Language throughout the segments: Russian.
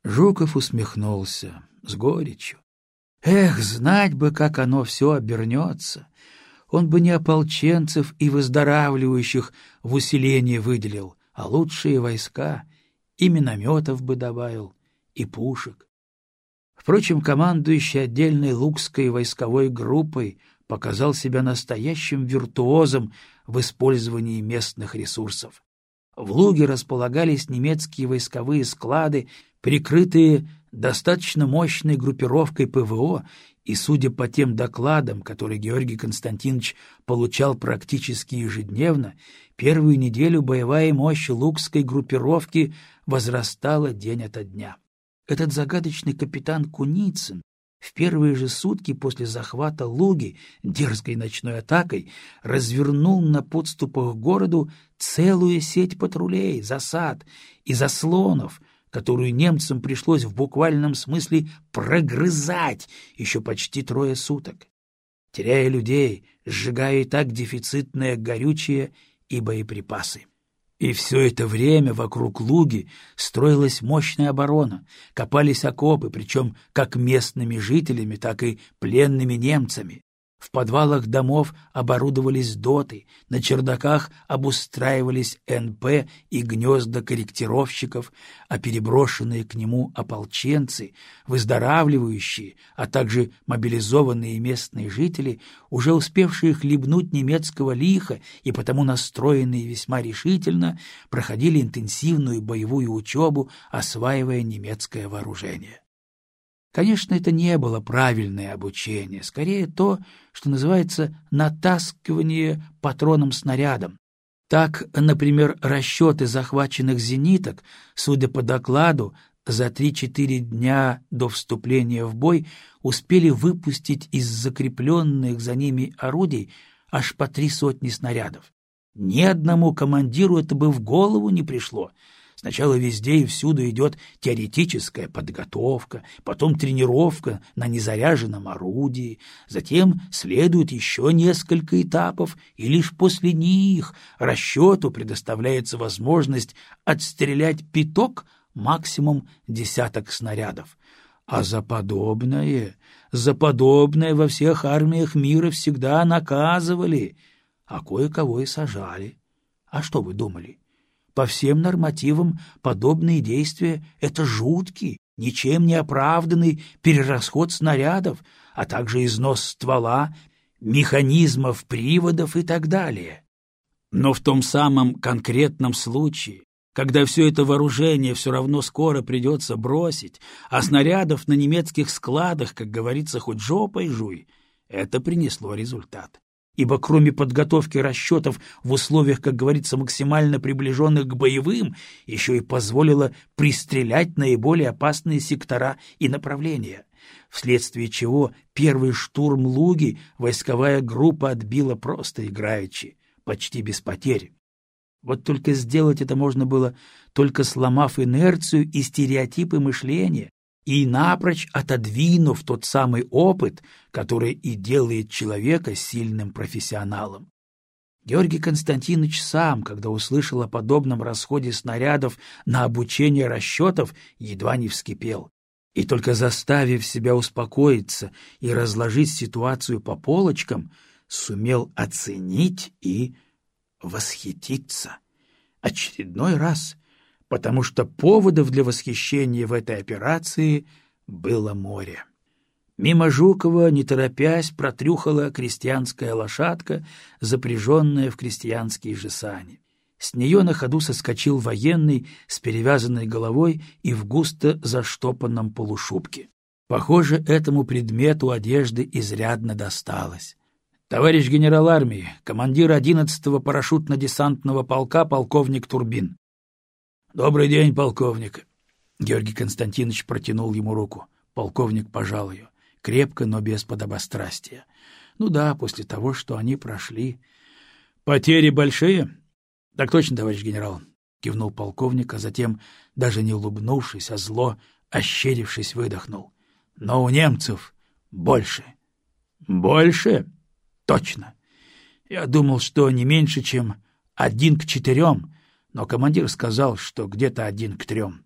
Жуков усмехнулся с горечью. Эх, знать бы, как оно все обернется! Он бы не ополченцев и выздоравливающих в усиление выделил, а лучшие войска, и минометов бы добавил, и пушек. Впрочем, командующий отдельной Лугской войсковой группой показал себя настоящим виртуозом в использовании местных ресурсов. В Луге располагались немецкие войсковые склады, прикрытые достаточно мощной группировкой ПВО, и, судя по тем докладам, которые Георгий Константинович получал практически ежедневно, первую неделю боевая мощь Лугской группировки возрастала день ото дня. Этот загадочный капитан Куницын в первые же сутки после захвата Луги дерзкой ночной атакой развернул на подступах к городу целую сеть патрулей, засад и заслонов, которую немцам пришлось в буквальном смысле прогрызать еще почти 3 суток, теряя людей, сжигая и так дефицитное горючее и боеприпасы. И все это время вокруг Луги строилась мощная оборона, копались окопы, причем как местными жителями, так и пленными немцами. В подвалах домов оборудовались доты, на чердаках обустраивались НП и гнезда корректировщиков, а переброшенные к нему ополченцы, выздоравливающие, а также мобилизованные местные жители, уже успевшие хлебнуть немецкого лиха и потому настроенные весьма решительно, проходили интенсивную боевую учебу, осваивая немецкое вооружение. Конечно, это не было правильное обучение, скорее то, что называется натаскивание патроном-снарядом. Так, например, расчеты захваченных зениток, судя по докладу, за 3-4 дня до вступления в бой успели выпустить из закрепленных за ними орудий аж по 3 сотни снарядов. Ни одному командиру это бы в голову не пришло. Сначала везде и всюду идет теоретическая подготовка, потом тренировка на незаряженном орудии, затем следует еще несколько этапов, и лишь после них расчету предоставляется возможность отстрелять пяток, максимум 10 снарядов. А за подобное во всех армиях мира всегда наказывали, а кое-кого и сажали. А что вы думали? По всем нормативам подобные действия — это жуткий, ничем не оправданный перерасход снарядов, а также износ ствола, механизмов, приводов и так далее. Но в том самом конкретном случае, когда все это вооружение все равно скоро придется бросить, а снарядов на немецких складах, как говорится, хоть жопой жуй, это принесло результат. Ибо кроме подготовки расчетов в условиях, как говорится, максимально приближенных к боевым, еще и позволило пристрелять наиболее опасные сектора и направления, вследствие чего первый штурм Луги войсковая группа отбила просто играючи, почти без потерь. Вот только сделать это можно было, только сломав инерцию и стереотипы мышления, и напрочь отодвинув тот самый опыт, который и делает человека сильным профессионалом. Георгий Константинович сам, когда услышал о подобном расходе снарядов на обучение расчетов, едва не вскипел. И только заставив себя успокоиться и разложить ситуацию по полочкам, сумел оценить и восхититься. Очередной раз, потому что поводов для восхищения в этой операции было море. Мимо Жукова, не торопясь, протрюхала крестьянская лошадка, запряженная в крестьянские же сани. С нее на ходу соскочил военный с перевязанной головой и в густо заштопанном полушубке. Похоже, этому предмету одежды изрядно досталось. «Товарищ генерал армии, командир 11-го парашютно-десантного полка полковник Турбин». «Добрый день, полковник!» Георгий Константинович протянул ему руку. Полковник пожал ее. Крепко, но без подобострастия. Ну да, после того, что они прошли. «Потери большие?» «Так точно, товарищ генерал», — кивнул полковник, а затем, даже не улыбнувшись, а зло, ощерившись, выдохнул. «Но у немцев больше». «Больше? Точно. Я думал, что не меньше, чем 1 к 4, но командир сказал, что где-то 1 к 3.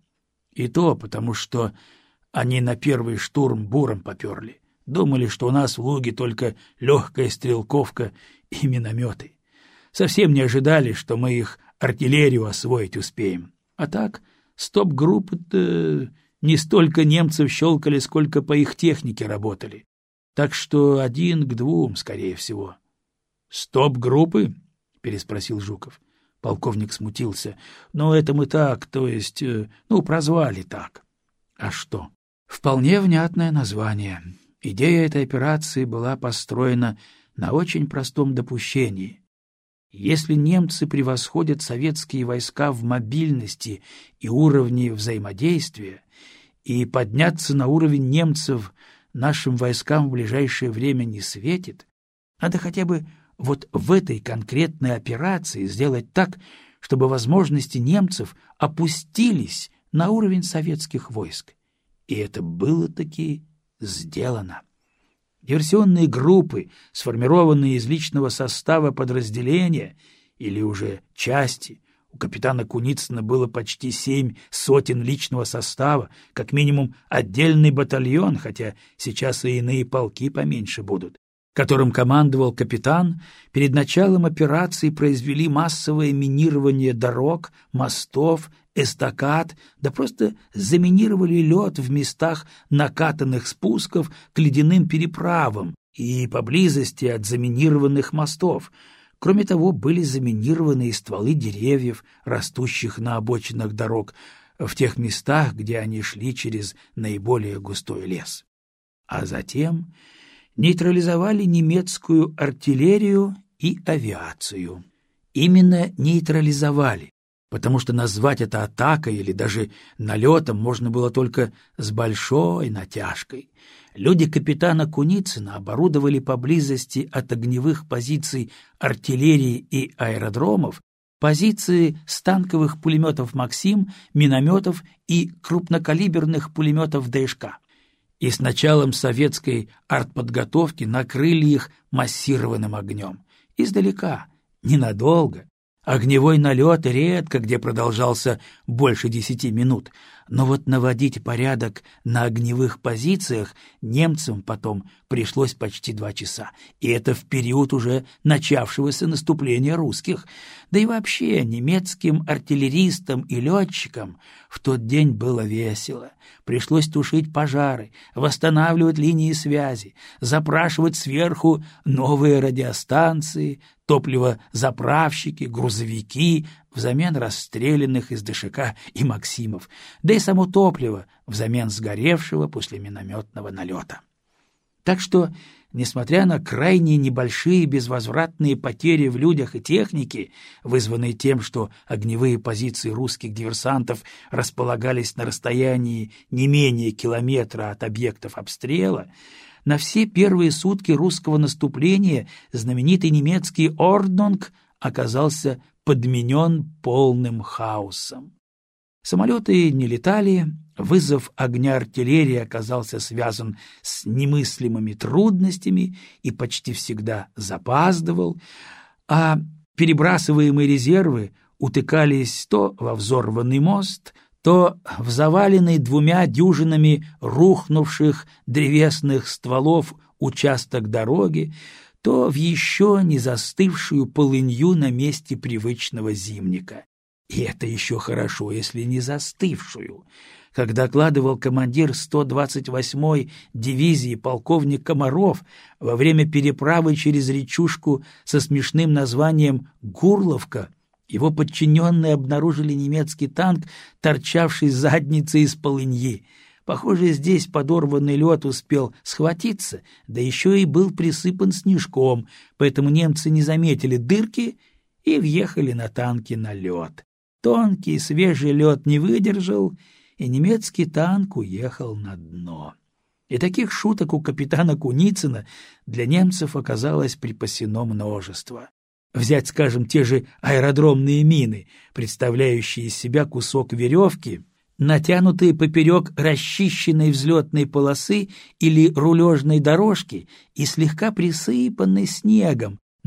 И то потому, что они на первый штурм буром поперли. Думали, что у нас в Луге только легкая стрелковка и минометы. Совсем не ожидали, что мы их артиллерию освоить успеем. А так, стоп-группы-то не столько немцев щелкали, сколько по их технике работали. Так что 1 к 2, скорее всего. — Стоп-группы? — переспросил Жуков. Полковник смутился. — Ну, это мы так, то есть, прозвали так. — А что? — Вполне внятное название. Идея этой операции была построена на очень простом допущении. Если немцы превосходят советские войска в мобильности и уровне взаимодействия, и подняться на уровень немцев нашим войскам в ближайшее время не светит, надо хотя бы вот в этой конкретной операции сделать так, чтобы возможности немцев опустились на уровень советских войск. И это было-таки сделано. Диверсионные группы, сформированные из личного состава подразделения или уже части, у капитана Куницына было почти 7 сотен личного состава, как минимум отдельный батальон, хотя сейчас и иные полки поменьше будут, которым командовал капитан, перед началом операции произвели массовое минирование дорог, мостов, эстакад, да просто заминировали лед в местах накатанных спусков к ледяным переправам и поблизости от заминированных мостов. Кроме того, были заминированы и стволы деревьев, растущих на обочинах дорог, в тех местах, где они шли через наиболее густой лес. А затем нейтрализовали немецкую артиллерию и авиацию. Именно нейтрализовали, потому что назвать это атакой или даже налетом можно было только с большой натяжкой. Люди капитана Куницына оборудовали поблизости от огневых позиций артиллерии и аэродромов позиции с танковых пулеметов «Максим», минометов и крупнокалиберных пулеметов ДШК. И с началом советской артподготовки накрыли их массированным огнем. Издалека, ненадолго. Огневой налет редко где продолжался больше 10 минут, но вот наводить порядок на огневых позициях немцам потом пришлось почти 2 часа, и это в период уже начавшегося наступления русских. Да и вообще немецким артиллеристам и летчикам в тот день было весело. Пришлось тушить пожары, восстанавливать линии связи, запрашивать сверху новые радиостанции, топливозаправщики, грузовики взамен расстрелянных из ДШК и Максимов, да и само топливо взамен сгоревшего после минометного налета. Так что, несмотря на крайне небольшие безвозвратные потери в людях и технике, вызванные тем, что огневые позиции русских диверсантов располагались на расстоянии не менее километра от объектов обстрела, на все первые сутки русского наступления знаменитый немецкий Орднунг оказался подменен полным хаосом. Самолеты не летали, вызов огня артиллерии оказался связан с немыслимыми трудностями и почти всегда запаздывал, а перебрасываемые резервы утыкались то во взорванный мост, то в заваленный 2 дюжинами рухнувших древесных стволов участок дороги, то в еще не застывшую полынью на месте привычного зимника. И это еще хорошо, если не застывшую. Как докладывал командир 128-й дивизии полковник Комаров, во время переправы через речушку со смешным названием «Гурловка» его подчиненные обнаружили немецкий танк, торчавший задницей из полыньи. Похоже, здесь подорванный лед успел схватиться, да еще и был присыпан снежком, поэтому немцы не заметили дырки и въехали на танки на лед. Тонкий свежий лед не выдержал, и немецкий танк уехал на дно. И таких шуток у капитана Куницына для немцев оказалось припасено множество. Взять, скажем, те же аэродромные мины, представляющие из себя кусок веревки, натянутые поперек расчищенной взлетной полосы или рулежной дорожки и слегка присыпанной снегом,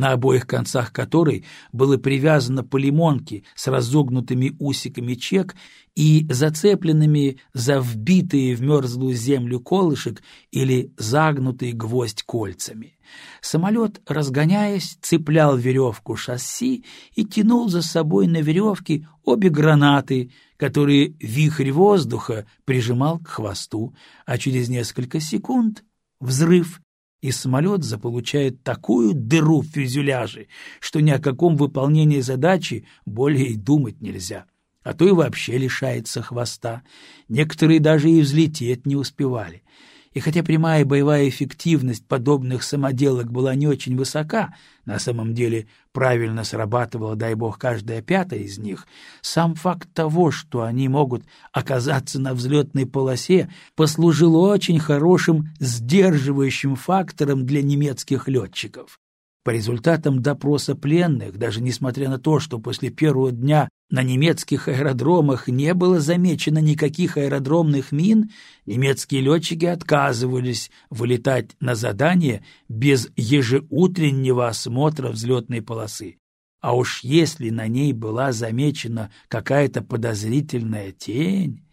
на обоих концах которой было привязано по лимонке с разогнутыми усиками чек и зацепленными за вбитые в мерзлую землю колышек или загнутый гвоздь кольцами. Самолет, разгоняясь, цеплял веревку шасси и тянул за собой на веревке обе гранаты, которые вихрь воздуха прижимал к хвосту, а через несколько секунд — взрыв, и самолет заполучает такую дыру в фюзеляже, что ни о каком выполнении задачи более и думать нельзя, а то и вообще лишается хвоста. Некоторые даже и взлететь не успевали. И хотя прямая боевая эффективность подобных самоделок была не очень высока, на самом деле правильно срабатывала, дай бог, каждая пятая из них, сам факт того, что они могут оказаться на взлетной полосе, послужил очень хорошим сдерживающим фактором для немецких летчиков. По результатам допроса пленных, даже несмотря на то, что после первого дня на немецких аэродромах не было замечено никаких аэродромных мин, немецкие летчики отказывались вылетать на задание без ежеутреннего осмотра взлетной полосы. А уж если на ней была замечена какая-то подозрительная тень...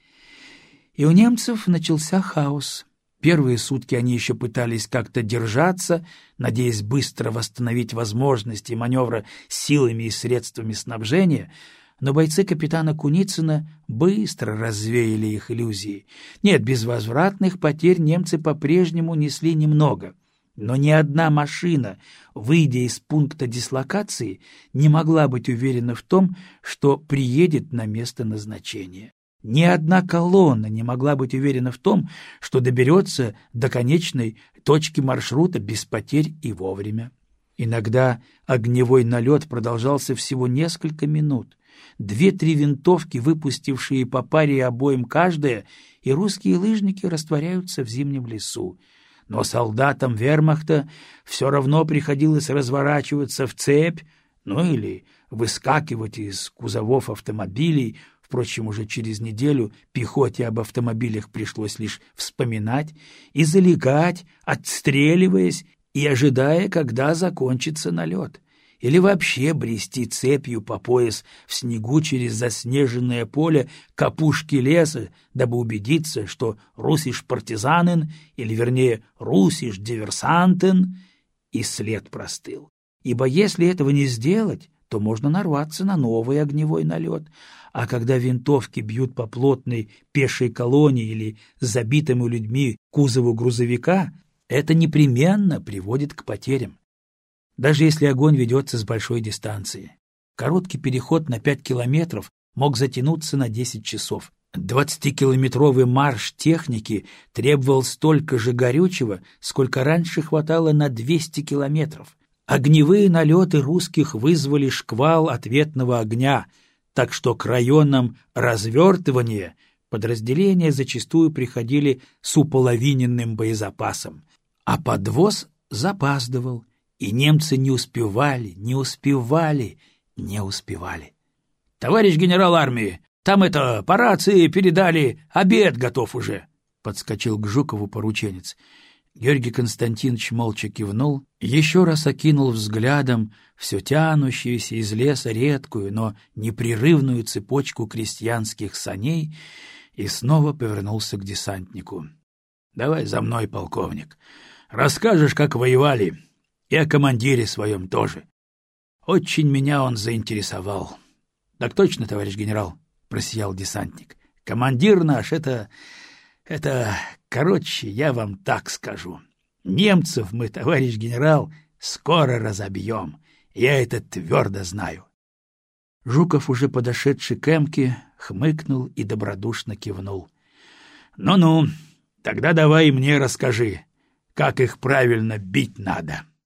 И у немцев начался хаос. Первые сутки они еще пытались как-то держаться, надеясь быстро восстановить возможности маневра силами и средствами снабжения, но бойцы капитана Куницына быстро развеяли их иллюзии. Нет, безвозвратных потерь немцы по-прежнему несли немного, но ни одна машина, выйдя из пункта дислокации, не могла быть уверена в том, что приедет на место назначения. Ни одна колонна не могла быть уверена в том, что доберется до конечной точки маршрута без потерь и вовремя. Иногда огневой налет продолжался всего несколько минут. 2-3 винтовки, выпустившие по паре обоим каждая, и русские лыжники растворяются в зимнем лесу. Но солдатам вермахта все равно приходилось разворачиваться в цепь, ну или выскакивать из кузовов автомобилей. Впрочем, уже через неделю пехоте об автомобилях пришлось лишь вспоминать и залегать, отстреливаясь и ожидая, когда закончится налет. Или вообще брести цепью по пояс в снегу через заснеженное поле к опушке леса, дабы убедиться, что «русиш партизанен», или, вернее, «русиш диверсантен», и след простыл. Ибо если этого не сделать, то можно нарваться на новый огневой налет, а когда винтовки бьют по плотной пешей колонне или забитому людьми кузову грузовика, это непременно приводит к потерям. Даже если огонь ведется с большой дистанции. Короткий переход на 5 километров мог затянуться на 10 часов. 20-километровый марш техники требовал столько же горючего, сколько раньше хватало на 200 километров. Огневые налеты русских вызвали шквал ответного огня, так что к районам развертывания подразделения зачастую приходили с уполовиненным боезапасом, а подвоз запаздывал, и немцы не успевали. «Товарищ генерал армии, там по рации передали, обед готов уже», — подскочил к Жукову порученец. Георгий Константинович молча кивнул, еще раз окинул взглядом все тянущуюся из леса редкую, но непрерывную цепочку крестьянских саней и снова повернулся к десантнику. — Давай за мной, полковник. Расскажешь, как воевали, и о командире своем тоже. Очень меня он заинтересовал. — Так точно, товарищ генерал, — просиял десантник. — Командир наш — это... Короче, я вам так скажу. Немцев мы, товарищ генерал, скоро разобьем. Я это твердо знаю. Жуков, уже подошедший к Эмке, хмыкнул и добродушно кивнул. Ну-ну, тогда давай мне расскажи, как их правильно бить надо.